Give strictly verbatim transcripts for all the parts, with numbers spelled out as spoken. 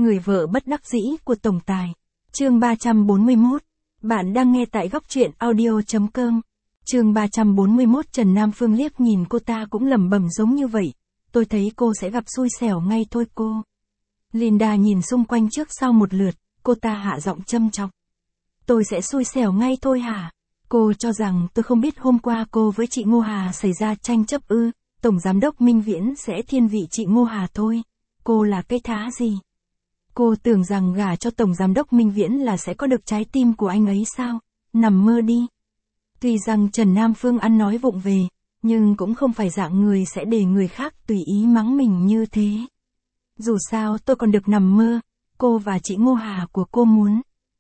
Người vợ bất đắc dĩ của tổng tài. Chương ba trăm bốn mươi mốt. Bạn đang nghe tại góc truyện audio chấm com. Chương ba trăm bốn mươi mốt. Trần Nam Phương liếc nhìn cô ta cũng lẩm bẩm giống như vậy. Tôi thấy cô sẽ gặp xui xẻo ngay thôi cô. Linda nhìn xung quanh trước sau một lượt, cô ta hạ giọng châm chọc. Tôi sẽ xui xẻo ngay thôi hả? Cô cho rằng tôi không biết hôm qua cô với chị Ngô Hà xảy ra tranh chấp ư? Tổng giám đốc Minh Viễn sẽ thiên vị chị Ngô Hà thôi. Cô là cái thá gì? Cô tưởng rằng gả cho Tổng giám đốc Minh Viễn là sẽ có được trái tim của anh ấy sao? Nằm mơ đi. Tuy rằng Trần Nam Phương ăn nói vụng về, nhưng cũng không phải dạng người sẽ để người khác tùy ý mắng mình như thế. Dù sao tôi còn được nằm mơ, cô và chị Ngô Hà của cô muốn.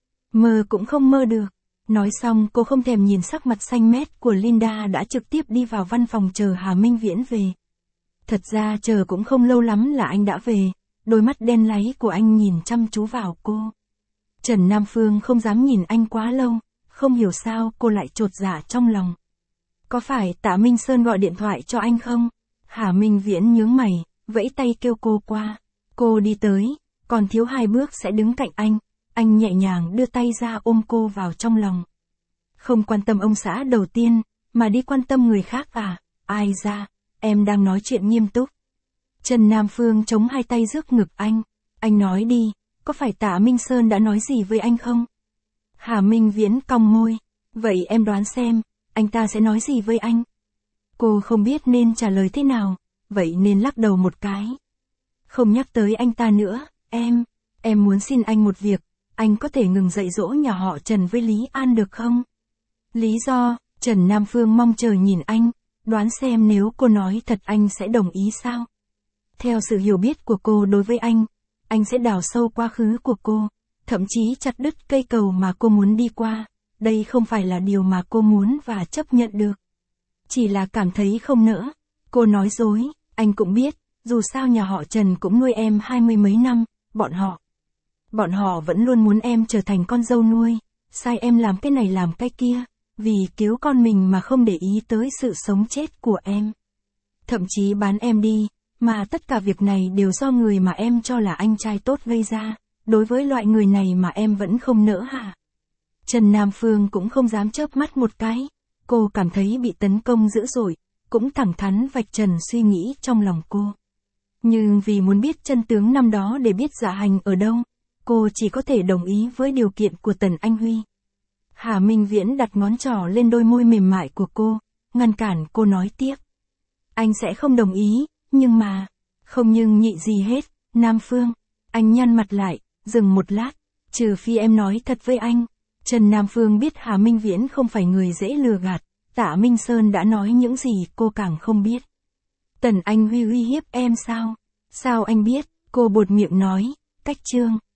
Mơ cũng không mơ được. Nói xong cô không thèm nhìn sắc mặt xanh mét của Linda đã trực tiếp đi vào văn phòng chờ Hà Minh Viễn về. Thật ra chờ cũng không lâu lắm là anh đã về, đôi mắt đen láy của anh nhìn chăm chú vào cô. Trần Nam Phương không dám nhìn anh quá lâu, không hiểu sao cô lại chột dạ trong lòng. Có phải Tạ Minh Sơn gọi điện thoại cho anh không? Hà Minh Viễn nhướng mày, vẫy tay kêu cô qua. Cô đi tới, còn thiếu hai bước sẽ đứng cạnh anh. Anh nhẹ nhàng đưa tay ra ôm cô vào trong lòng. Không quan tâm ông xã đầu tiên, mà đi quan tâm người khác à? Ai ra, em đang nói chuyện nghiêm túc. Trần Nam Phương chống hai tay trước ngực anh. Anh nói đi, có phải Tạ Minh Sơn đã nói gì với anh không? Hà Minh Viễn cong môi. Vậy em đoán xem, anh ta sẽ nói gì với anh? Cô không biết nên trả lời thế nào, vậy nên lắc đầu một cái. Không nhắc tới anh ta nữa, em, em muốn xin anh một việc. Anh có thể ngừng dạy dỗ nhà họ Trần với Lý An được không? Lý do, Trần Nam Phương mong chờ nhìn anh, đoán xem nếu cô nói thật anh sẽ đồng ý sao? Theo sự hiểu biết của cô đối với anh, anh sẽ đào sâu quá khứ của cô, thậm chí chặt đứt cây cầu mà cô muốn đi qua. Đây không phải là điều mà cô muốn và chấp nhận được. Chỉ là cảm thấy không nỡ. Cô nói dối, anh cũng biết, dù sao nhà họ Trần cũng nuôi em hai mươi mấy năm, bọn họ. Bọn họ vẫn luôn muốn em trở thành con dâu nuôi, sai em làm cái này làm cái kia, vì cứu con mình mà không để ý tới sự sống chết của em. Thậm chí bán em đi, mà tất cả việc này đều do người mà em cho là anh trai tốt gây ra, đối với loại người này mà em vẫn không nỡ hả? Trần Nam Phương cũng không dám chớp mắt một cái, cô cảm thấy bị tấn công dữ dội, cũng thẳng thắn vạch trần suy nghĩ trong lòng cô. Nhưng vì muốn biết chân tướng năm đó để biết Dạ Hành ở đâu, cô chỉ có thể đồng ý với điều kiện của Tần Anh Huy. Hà Minh Viễn đặt ngón trỏ lên đôi môi mềm mại của cô, ngăn cản cô nói tiếp. Anh sẽ không đồng ý, nhưng mà, không nhưng nhị gì hết, Nam Phương. Anh nhăn mặt lại, dừng một lát, trừ phi em nói thật với anh. Trần Nam Phương biết Hà Minh Viễn không phải người dễ lừa gạt, Tạ Minh Sơn đã nói những gì cô càng không biết. Tần Anh Huy uy hiếp em sao? Sao anh biết? Cô buột miệng nói, cách trương.